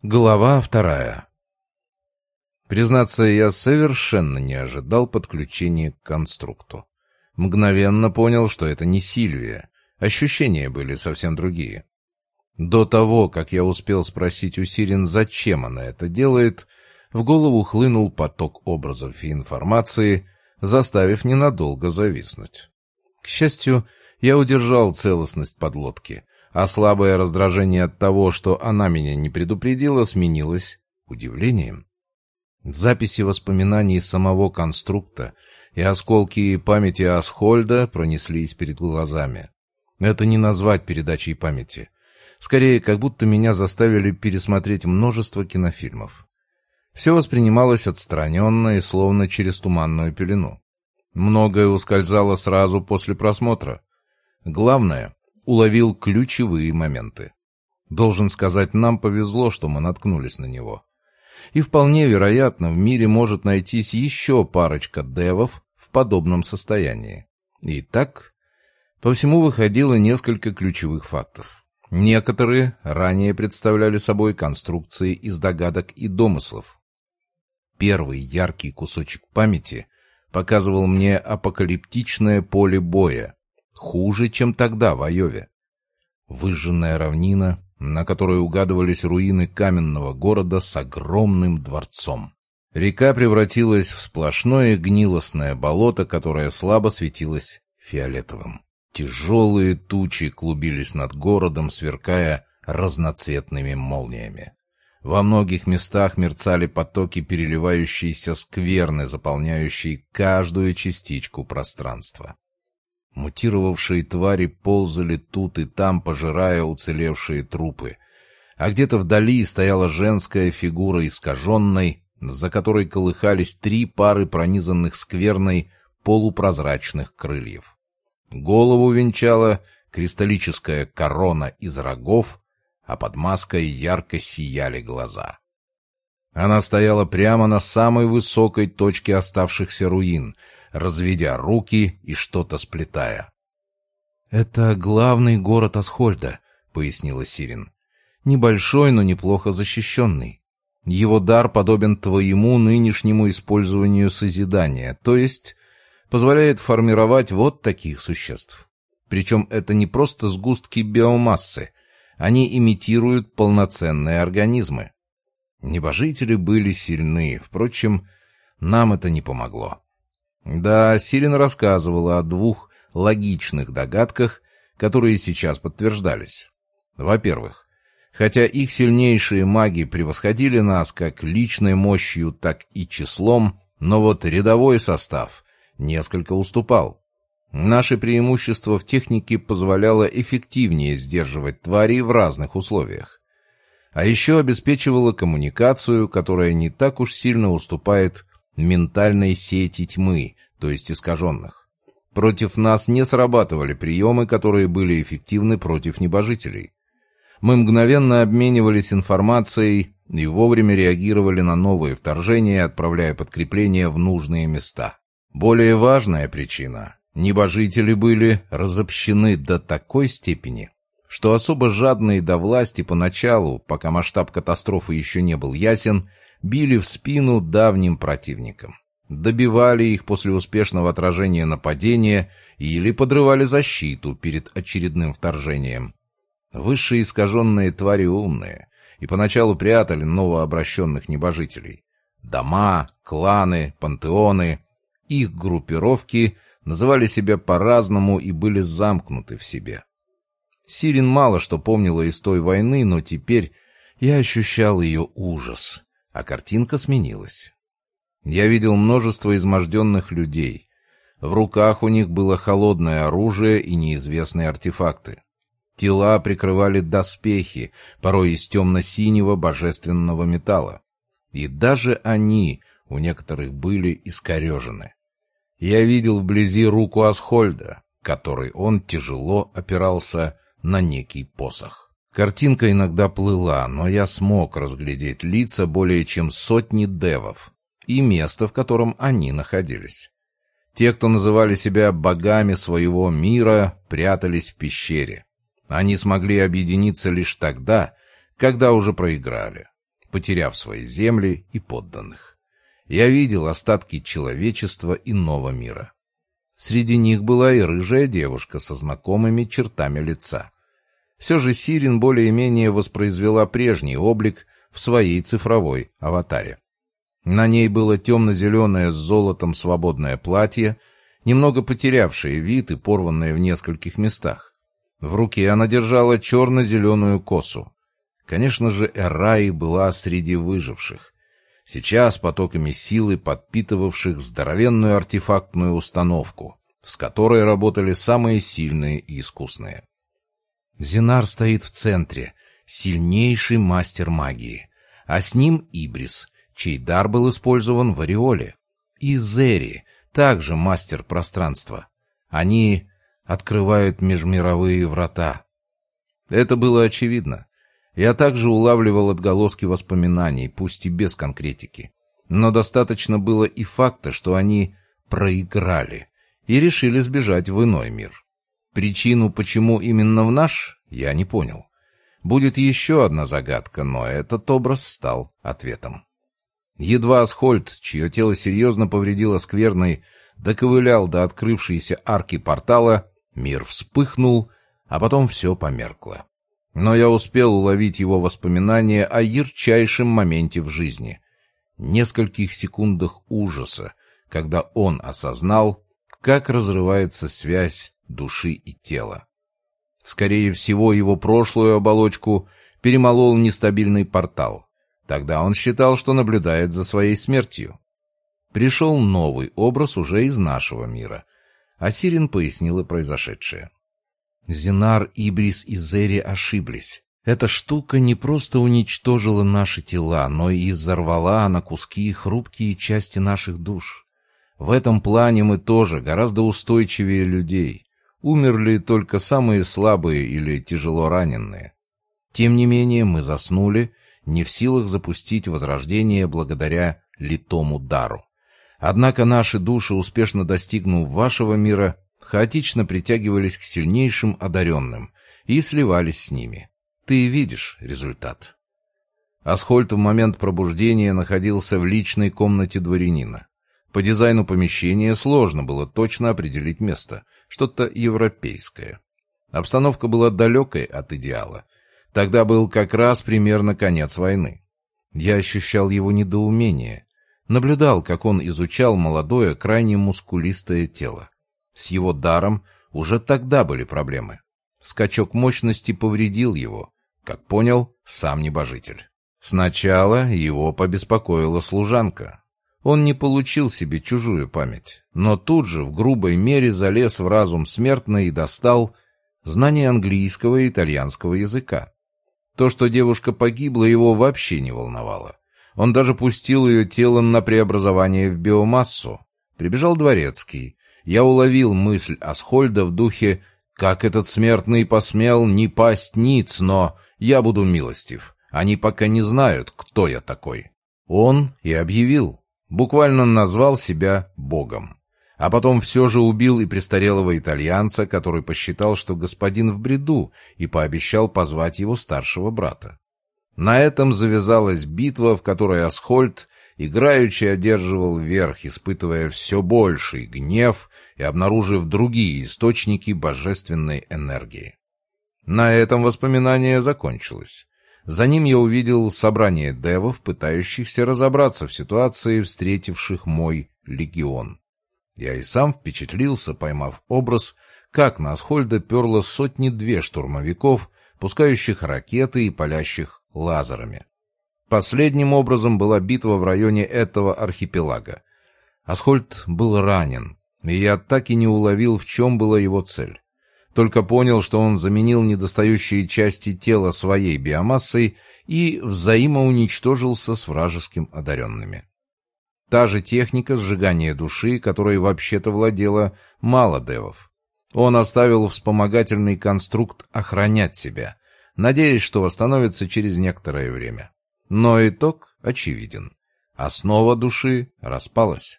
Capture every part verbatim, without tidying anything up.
Глава вторая. Признаться, я совершенно не ожидал подключения к конструкту. Мгновенно понял, что это не Сильвия. Ощущения были совсем другие. До того, как я успел спросить у Сирин, зачем она это делает, в голову хлынул поток образов и информации, заставив ненадолго зависнуть. К счастью, я удержал целостность подлодки, а слабое раздражение от того, что она меня не предупредила, сменилось удивлением. Записи воспоминаний самого конструкта и осколки памяти Асхольда пронеслись перед глазами. Это не назвать передачей памяти. Скорее, как будто меня заставили пересмотреть множество кинофильмов. Все воспринималось отстраненно и словно через туманную пелену. Многое ускользало сразу после просмотра. Главное, уловил ключевые моменты. Должен сказать, нам повезло, что мы наткнулись на него. И вполне вероятно, в мире может найтись еще парочка девов в подобном состоянии. И так, по всему выходило несколько ключевых фактов. Некоторые ранее представляли собой конструкции из догадок и домыслов. Первый яркий кусочек памяти показывал мне апокалиптичное поле боя, хуже, чем тогда в Айове. Выжженная равнина, на которой угадывались руины каменного города с огромным дворцом. Река превратилась в сплошное гнилостное болото, которое слабо светилось фиолетовым. Тяжелые тучи клубились над городом, сверкая разноцветными молниями. Во многих местах мерцали потоки переливающейся скверны, заполняющие каждую частичку пространства. Мутировавшие твари ползали тут и там, пожирая уцелевшие трупы. А где-то вдали стояла женская фигура искаженной, за которой колыхались три пары пронизанных скверной полупрозрачных крыльев. Голову венчала кристаллическая корона из рогов, а под маской ярко сияли глаза. Она стояла прямо на самой высокой точке оставшихся руин, разведя руки и что-то сплетая. «Это главный город Асхольда», — пояснила Сирин. «Небольшой, но неплохо защищенный. Его дар подобен твоему нынешнему использованию созидания, то есть позволяет формировать вот таких существ. Причем это не просто сгустки биомассы, они имитируют полноценные организмы. Небожители были сильны, впрочем, нам это не помогло». Да, Сирин рассказывала о двух логичных догадках, которые сейчас подтверждались. Во-первых, хотя их сильнейшие маги превосходили нас как личной мощью, так и числом, но вот рядовой состав несколько уступал. Наше преимущество в технике позволяло эффективнее сдерживать тварей в разных условиях. А еще обеспечивало коммуникацию, которая не так уж сильно уступает ментальной сети тьмы, то есть искаженных. Против нас не срабатывали приемы, которые были эффективны против небожителей. Мы мгновенно обменивались информацией и вовремя реагировали на новые вторжения, отправляя подкрепления в нужные места. Более важная причина — небожители были разобщены до такой степени, что особо жадные до власти поначалу, пока масштаб катастрофы еще не был ясен, били в спину давним противникам, добивали их после успешного отражения нападения или подрывали защиту перед очередным вторжением. Высшие искаженные твари умные и поначалу прятали новообращенных небожителей. Дома, кланы, пантеоны, их группировки называли себя по-разному и были замкнуты в себе. Сирин мало что помнила из той войны, но теперь я ощущал ее ужас. А картинка сменилась. Я видел множество изможденных людей. В руках у них было холодное оружие и неизвестные артефакты. Тела прикрывали доспехи, порой из темно-синего божественного металла. И даже они у некоторых были искорежены. Я видел вблизи руку Асхольда, которой он тяжело опирался на некий посох. Картинка иногда плыла, но я смог разглядеть лица более чем сотни девов и место, в котором они находились. Те, кто называли себя богами своего мира, прятались в пещере. Они смогли объединиться лишь тогда, когда уже проиграли. потеряв свои земли и подданных. Я видел остатки человечества иного мира. Среди них была и рыжая девушка со знакомыми чертами лица. Все же Сирин более-менее воспроизвела прежний облик в своей цифровой аватаре. На ней было темно-зеленое с золотом свободное платье, немного потерявшее вид и порванное в нескольких местах. В руке она держала черно-зеленую косу. Конечно же, Эраи была среди выживших. Сейчас потоками силы, подпитывавших здоровенную артефактную установку, с которой работали самые сильные и искусные. Зинар стоит в центре, сильнейший мастер магии, а с ним Ибрис, чей дар был использован в Ореоле, и Зери, также мастер пространства. Они открывают межмировые врата. Это было очевидно. Я также улавливал отголоски воспоминаний, пусть и без конкретики. Но достаточно было и факта, что они проиграли и решили сбежать в иной мир. Причину, почему именно в наш, я не понял. Будет еще одна загадка, но этот образ стал ответом. Едва Асхольд, чье тело серьезно повредило скверной, доковылял до открывшейся арки портала, мир вспыхнул, а потом все померкло. Но я успел уловить его воспоминания о ярчайшем моменте в жизни. Нескольких секундах ужаса, когда он осознал, как разрывается связь души и тела. Скорее всего, его прошлую оболочку перемолол нестабильный портал. Тогда он считал, что наблюдает за своей смертью. Пришел новый образ уже из нашего мира. А Сирин пояснила произошедшее. Зинар, Ибрис и Зери ошиблись. Эта штука не просто уничтожила наши тела, но и изорвала на куски хрупкие части наших душ. В этом плане мы тоже гораздо устойчивее людей. Умерли только самые слабые или тяжело раненые. Тем не менее мы заснули, не в силах запустить возрождение благодаря литому дару. Однако наши души, успешно достигнув вашего мира, хаотично притягивались к сильнейшим одаренным и сливались с ними. Ты видишь результат. Асхольд в момент пробуждения находился в личной комнате дворянина. По дизайну помещения сложно было точно определить место, что-то европейское. Обстановка была далекой от идеала. Тогда был как раз примерно конец войны. Я ощущал его недоумение. Наблюдал, как он изучал молодое, крайне мускулистое тело. С его даром уже тогда были проблемы. Скачок мощности повредил его, как понял сам небожитель. Сначала его побеспокоила служанка. Он не получил себе чужую память, но тут же в грубой мере залез в разум смертный и достал знание английского и итальянского языка. То, что девушка погибла, его вообще не волновало. Он даже пустил ее тело на преобразование в биомассу. Прибежал дворецкий. Я уловил мысль Асхольда в духе «Как этот смертный посмел не пасть ниц, но я буду милостив. Они пока не знают, кто я такой». Он и объявил. Буквально назвал себя богом. А потом все же убил и престарелого итальянца, который посчитал, что господин в бреду, и пообещал позвать его старшего брата. На этом завязалась битва, в которой Асхольд играючи одерживал верх, испытывая все больший гнев и обнаружив другие источники божественной энергии. На этом воспоминание закончилось. За ним я увидел собрание девов, пытающихся разобраться в ситуации, встретивших мой легион. Я и сам впечатлился, поймав образ, как на Асхольда перло сотни-две штурмовиков, пускающих ракеты и палящих лазерами. Последним образом была битва в районе этого архипелага. Асхольд был ранен, и я так и не уловил, в чем была его цель. Только понял, что он заменил недостающие части тела своей биомассой и взаимоуничтожился с вражеским одаренными. Та же техника сжигания души, которой вообще-то владела мало девов. Он оставил вспомогательный конструкт охранять себя, надеясь, что восстановится через некоторое время. Но итог очевиден. Основа души распалась.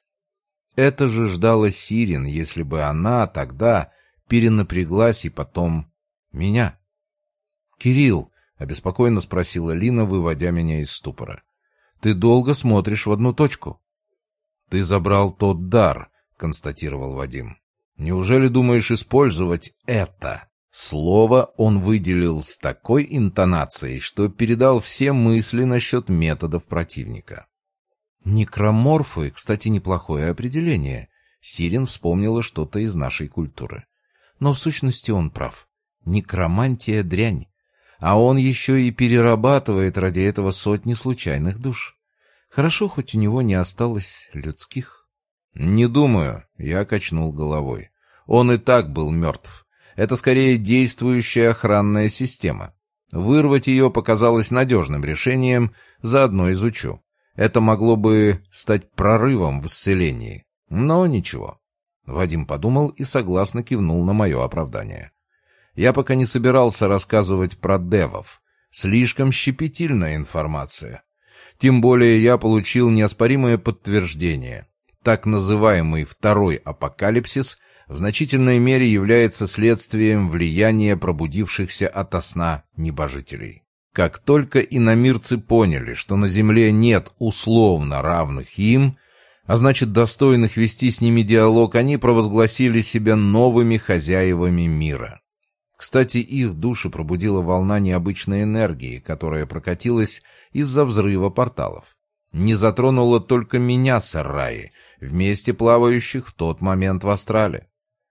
Это же ждала Сирин, если бы она тогда перенапряглась и потом меня. «Кирилл!» — — обеспокоенно спросила Лина, выводя меня из ступора. «Ты долго смотришь в одну точку». «Ты забрал тот дар», — констатировал Вадим. «Неужели думаешь использовать это?» Слово он выделил с такой интонацией, что передал все мысли насчет методов противника. «Некроморфы», кстати, неплохое определение. Сирен вспомнила что-то из нашей культуры. Но в сущности он прав. Некромантия — дрянь. А он еще и перерабатывает ради этого сотни случайных душ. Хорошо, хоть у него не осталось людских. «Не думаю», — я качнул головой. «Он и так был мертв. Это скорее действующая охранная система. Вырвать ее показалось надежным решением, заодно изучу. Это могло бы стать прорывом в исцелении. Но ничего». Вадим подумал и согласно кивнул на мое оправдание. Я пока не собирался рассказывать про девов. Слишком щепетильная информация. Тем более я получил неоспоримое подтверждение. Так называемый второй апокалипсис в значительной мере является следствием влияния пробудившихся ото сна небожителей. Как только иномирцы поняли, что на Земле нет условно равных им, а значит достойных вести с ними диалог, они провозгласили себя новыми хозяевами мира. Кстати, их души пробудила волна необычной энергии, которая прокатилась из-за взрыва порталов. Не затронула только меня с Арраи, вместе плавающих в тот момент в астрале.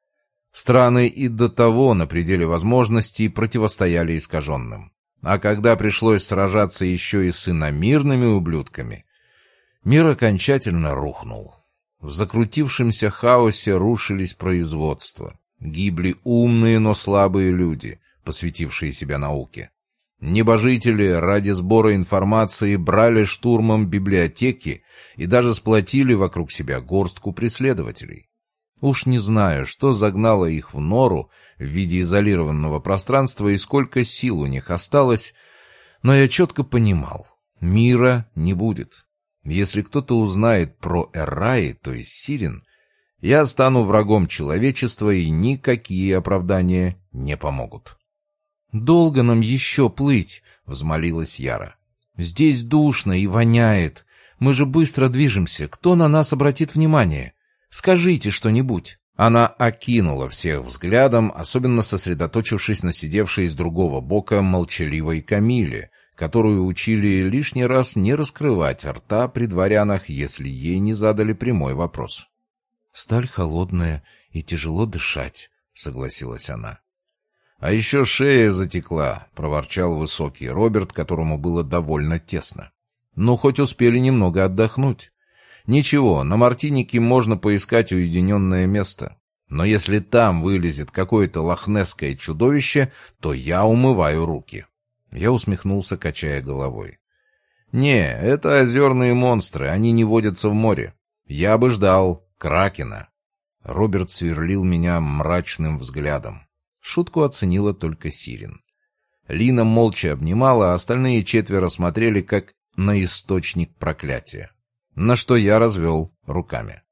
Страны и до того на пределе возможностей противостояли искаженным. А когда пришлось сражаться еще и с иномирными ублюдками, мир окончательно рухнул. В закрутившемся хаосе рушились производства. Гибли умные, но слабые люди, посвятившие себя науке. Небожители ради сбора информации брали штурмом библиотеки и даже сплотили вокруг себя горстку преследователей. Уж не знаю, что загнало их в нору в виде изолированного пространства и сколько сил у них осталось, но я четко понимал — мира не будет. Если кто-то узнает про Эрраи, то есть Сирен, я стану врагом человечества, и никакие оправдания не помогут. «Долго нам еще плыть?» — взмолилась Яра. «Здесь душно и воняет. Мы же быстро движемся. Кто на нас обратит внимание? Скажите что-нибудь». Она окинула всех взглядом, особенно сосредоточившись на сидевшей с другого бока молчаливой Камиле, которую учили лишний раз не раскрывать рта при дворянах, если ей не задали прямой вопрос. «Сталь холодная и тяжело дышать», — согласилась она. «А еще шея затекла», — проворчал высокий Роберт, которому было довольно тесно. «Ну, хоть успели немного отдохнуть. Ничего, на Мартинике можно поискать уединенное место. Но если там вылезет какое-то лохнесское чудовище, то я умываю руки». Я усмехнулся, качая головой. «Не, это озерные монстры, они не водятся в море. Я бы ждал кракена». Роберт сверлил меня мрачным взглядом. Шутку оценила только Сирен. Лина молча обнимала, а остальные четверо смотрели как на источник проклятия. На что я развел руками.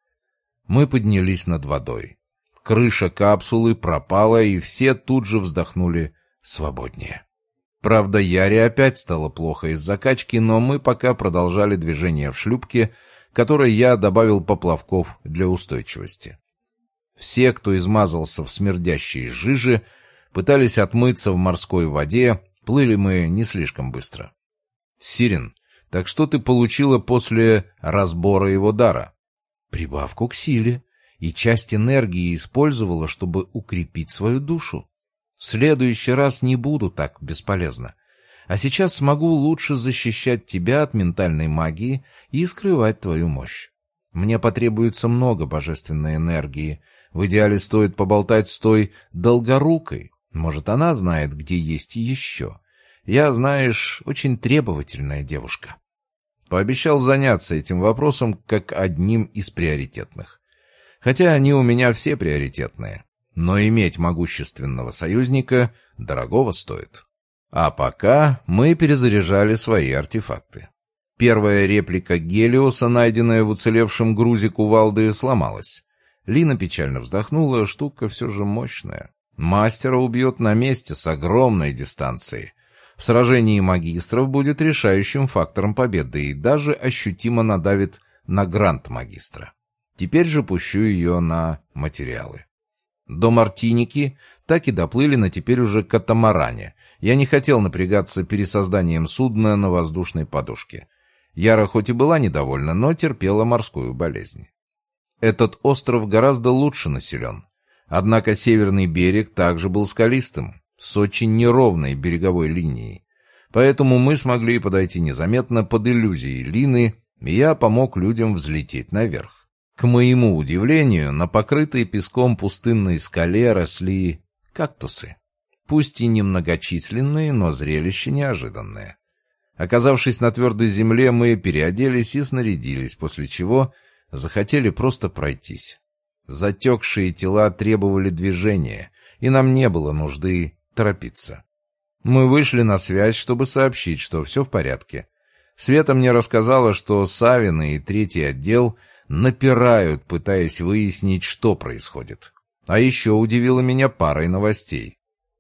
Мы поднялись над водой. Крыша капсулы пропала, и все тут же вздохнули свободнее. Правда, Яре опять стало плохо из-за качки, но мы пока продолжали движение в шлюпке, которой я добавил поплавков для устойчивости. Все, кто измазался в смердящей жиже, пытались отмыться в морской воде, плыли мы не слишком быстро. «Сирен, так что ты получила после разбора его дара?» «Прибавку к силе, и часть энергии использовала, чтобы укрепить свою душу. В следующий раз не буду так бесполезно. А сейчас смогу лучше защищать тебя от ментальной магии и скрывать твою мощь. Мне потребуется много божественной энергии. В идеале стоит поболтать с той долгорукой. Может, она знает, где есть еще. Я, знаешь, очень требовательная девушка». Пообещал заняться этим вопросом как одним из приоритетных. Хотя они у меня все приоритетные. Но иметь могущественного союзника дорогого стоит. А пока мы перезаряжали свои артефакты. Первая реплика Гелиоса, найденная в уцелевшем грузе кувалды, сломалась. Лина печально вздохнула, штука все же мощная. Мастера убьет на месте с огромной дистанции. В сражении магистров будет решающим фактором победы и даже ощутимо надавит на грант магистра. Теперь же пущу ее на материалы. До Мартиники так и доплыли на теперь уже катамаране. Я не хотел напрягаться пересозданием судна на воздушной подушке. Яра хоть и была недовольна, но терпела морскую болезнь. Этот остров гораздо лучше населен. Однако северный берег также был скалистым, с очень неровной береговой линией. Поэтому мы смогли подойти незаметно под иллюзией Лины, и я помог людям взлететь наверх. К моему удивлению, на покрытой песком пустынной скале росли кактусы. Пусть и немногочисленные, но зрелище неожиданное. Оказавшись на твердой земле, мы переоделись и снарядились, после чего захотели просто пройтись. Затекшие тела требовали движения, и нам не было нужды торопиться. Мы вышли на связь, чтобы сообщить, что все в порядке. Света мне рассказала, что Савины и третий отдел напирают, пытаясь выяснить, что происходит. А еще удивила меня парой новостей.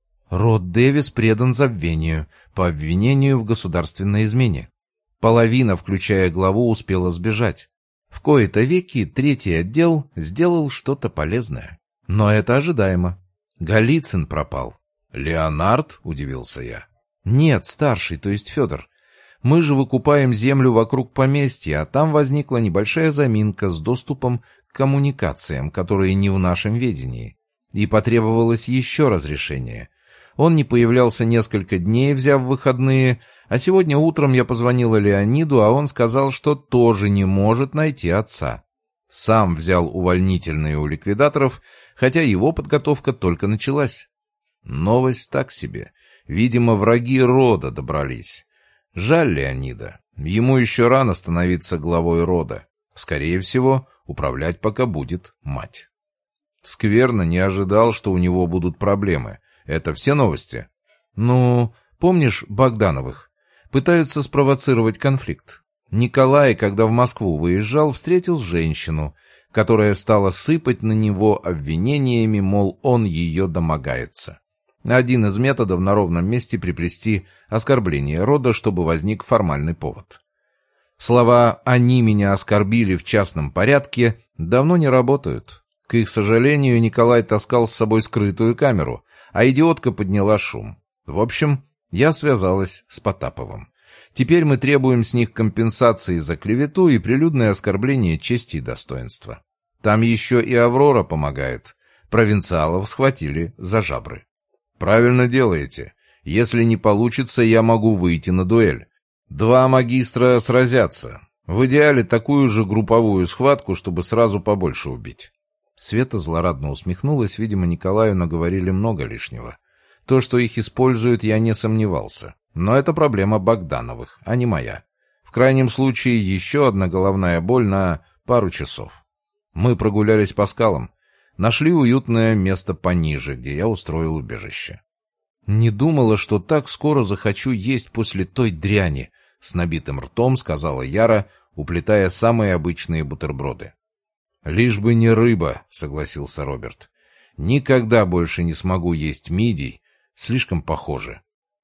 Род Дэвис предан забвению по обвинению в государственной измене. Половина, включая главу, успела сбежать. В кои-то веки третий отдел сделал что-то полезное. Но это ожидаемо. Голицын пропал. «Леонард?» — удивился я. «Нет, старший, то есть Федор. Мы же выкупаем землю вокруг поместья, а там возникла небольшая заминка с доступом к коммуникациям, которые не в нашем ведении. И потребовалось еще разрешение. Он не появлялся несколько дней, взяв выходные, а сегодня утром я позвонила Леониду, а он сказал, что тоже не может найти отца. Сам взял увольнительные у ликвидаторов, хотя его подготовка только началась. Новость так себе. Видимо, враги рода добрались. Жаль Леонида. Ему еще рано становиться главой рода. Скорее всего, управлять пока будет мать. Скверно, не ожидал, что у него будут проблемы. Это все новости? Ну, помнишь Богдановых? Пытаются спровоцировать конфликт. Николай, когда в Москву выезжал, встретил женщину, которая стала сыпать на него обвинениями, мол, он ее домогается. Один из методов на ровном месте приплести оскорбление рода, чтобы возник формальный повод. Слова «они меня оскорбили в частном порядке» давно не работают. К их сожалению, Николай таскал с собой скрытую камеру, а идиотка подняла шум. В общем, я связалась с Потаповым. Теперь мы требуем с них компенсации за клевету и прилюдное оскорбление чести и достоинства. Там еще и Аврора помогает. Провинциалов схватили за жабры. Правильно делаете. Если не получится, я могу выйти на дуэль. Два магистра сразятся. В идеале такую же групповую схватку, чтобы сразу побольше убить. Света злорадно усмехнулась, видимо, Николаю наговорили много лишнего. То, что их используют, я не сомневался. Но это проблема Богдановых, а не моя. В крайнем случае, еще одна головная боль на пару часов. Мы прогулялись по скалам. Нашли уютное место пониже, где я устроил убежище. «Не думала, что так скоро захочу есть после той дряни», — с набитым ртом сказала Яра, уплетая самые обычные бутерброды. «Лишь бы не рыба», — согласился Роберт. «Никогда больше не смогу есть мидий, слишком похоже».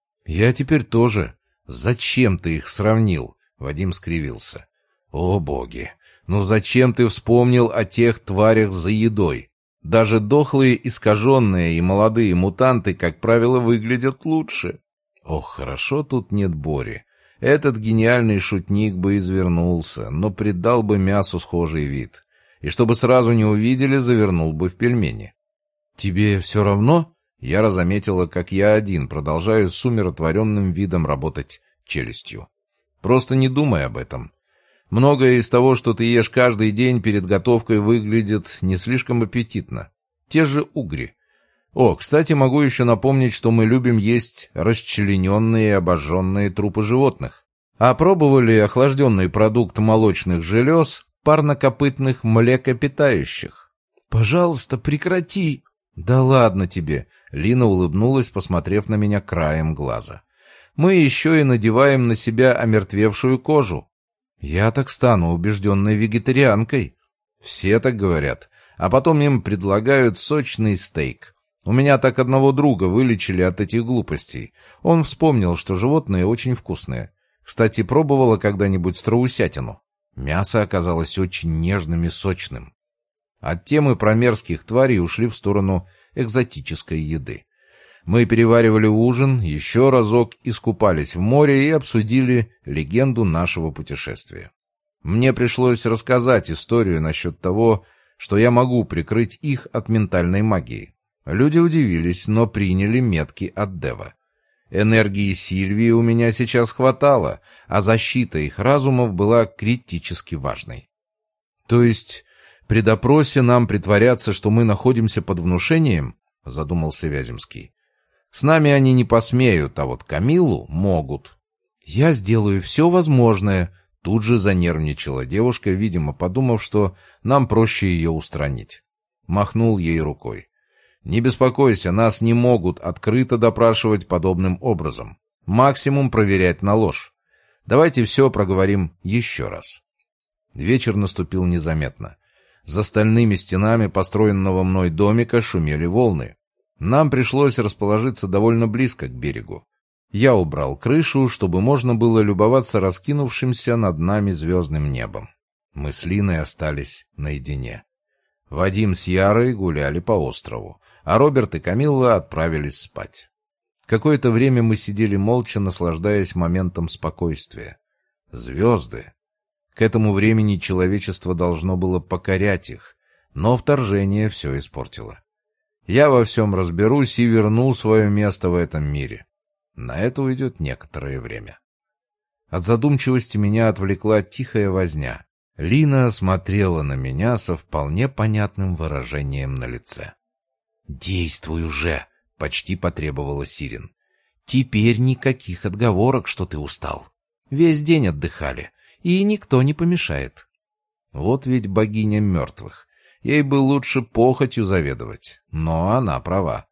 «Я теперь тоже. Зачем ты их сравнил?» — Вадим скривился. «О боги! Ну зачем ты вспомнил о тех тварях за едой? Даже дохлые, искаженные и молодые мутанты, как правило, выглядят лучше. Ох, хорошо тут нет Бори. Этот гениальный шутник бы извернулся, но придал бы мясу схожий вид. И чтобы сразу не увидели, завернул бы в пельмени. Тебе все равно?» Яра заметила, как я один продолжаю с умиротворенным видом работать челюстью. «Просто не думай об этом. Многое из того, что ты ешь каждый день перед готовкой, выглядит не слишком аппетитно. Те же угри. О, кстати, могу еще напомнить, что мы любим есть расчлененные и обожженные трупы животных. А пробовали охлажденный продукт молочных желез парнокопытных млекопитающих?» «Пожалуйста, прекрати!» «Да ладно тебе!» — Лина улыбнулась, посмотрев на меня краем глаза. «Мы еще и надеваем на себя омертвевшую кожу. Я так стану убежденной вегетарианкой». Все так говорят, а потом им предлагают сочный стейк. У меня так одного друга вылечили от этих глупостей. Он вспомнил, что животные очень вкусные. Кстати, пробовала когда-нибудь страусятину? Мясо оказалось очень нежным и сочным. От темы про мерзких тварей ушли в сторону экзотической еды. Мы переваривали ужин, еще разок искупались в море и обсудили легенду нашего путешествия. Мне пришлось рассказать историю насчет того, что я могу прикрыть их от ментальной магии. Люди удивились, но приняли метки от Дева. Энергии Сильвии у меня сейчас хватало, а защита их разумов была критически важной. То есть при допросе нам притворяться, что мы находимся под внушением? Задумался Вяземский. С нами они не посмеют, а вот Камиллу могут. Я сделаю все возможное. Тут же занервничала девушка, видимо, подумав, что нам проще ее устранить. Махнул ей рукой. «Не беспокойся, нас не могут открыто допрашивать подобным образом. Максимум проверять на ложь. Давайте все проговорим еще раз». Вечер наступил незаметно. За стальными стенами построенного мной домика шумели волны. Нам пришлось расположиться довольно близко к берегу. Я убрал крышу, чтобы можно было любоваться раскинувшимся над нами звездным небом. Мы с Линой остались наедине. Вадим с Ярой гуляли по острову, а Роберт и Камилла отправились спать. Какое-то время мы сидели молча, наслаждаясь моментом спокойствия. Звезды. К этому времени человечество должно было покорять их, но вторжение все испортило. Я во всем разберусь и верну свое место в этом мире. На это уйдет некоторое время. От задумчивости меня отвлекла тихая возня. Лина смотрела на меня со вполне понятным выражением на лице. «Действуй уже!» — почти потребовала Сирин. «Теперь никаких отговорок, что ты устал. Весь день отдыхали, и никто не помешает». Вот ведь богиня мертвых. Ей бы лучше похотью заведовать, но она права.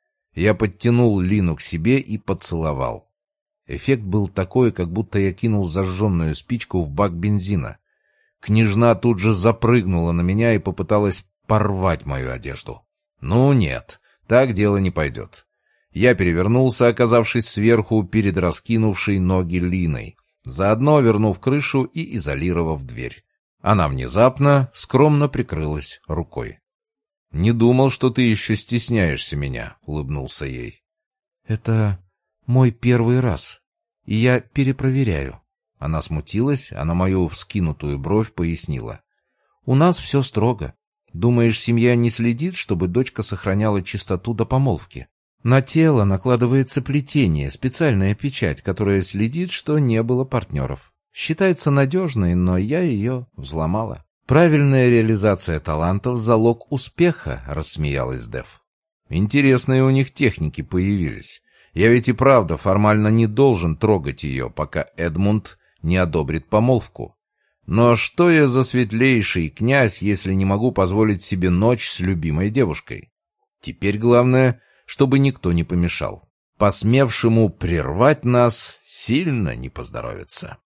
Я подтянул Лину к себе и поцеловал. Эффект был такой, как будто я кинул зажженную спичку в бак бензина. Княжна тут же запрыгнула на меня и попыталась порвать мою одежду. Ну нет, так дело не пойдет. Я перевернулся, оказавшись сверху перед раскинувшей ноги Линой, заодно вернув крышу и изолировав дверь. Она внезапно скромно прикрылась рукой. «Не думал, что ты еще стесняешься меня», — улыбнулся ей. «Это мой первый раз, и я перепроверяю». Она смутилась, а на мою вскинутую бровь пояснила. «У нас все строго. Думаешь, семья не следит, чтобы дочка сохраняла чистоту до помолвки? На тело накладывается плетение, специальная печать, которая следит, что не было партнеров. Считается надежной, но я ее взломала». «Правильная реализация талантов — залог успеха», — рассмеялась Дев. «Интересные у них техники появились. Я ведь и правда формально не должен трогать ее, пока Эдмунд не одобрит помолвку. Но что я за светлейший князь, если не могу позволить себе ночь с любимой девушкой? Теперь главное, чтобы никто не помешал. Посмевшему прервать нас сильно не поздоровится».